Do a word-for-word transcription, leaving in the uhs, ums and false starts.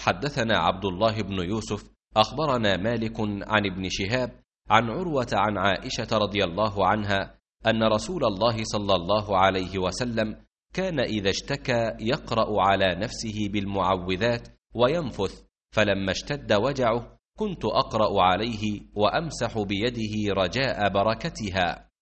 حدثنا عبد الله بن يوسف أخبرنا مالك عن ابن شهاب عن عروة عن عائشة رضي الله عنها أن رسول الله صلى الله عليه وسلم كان إذا اشتكى يقرأ على نفسه بالمعوذات وينفث، فلما اشتد وجعه كنت أقرأ عليه وأمسح بيده رجاء بركتها.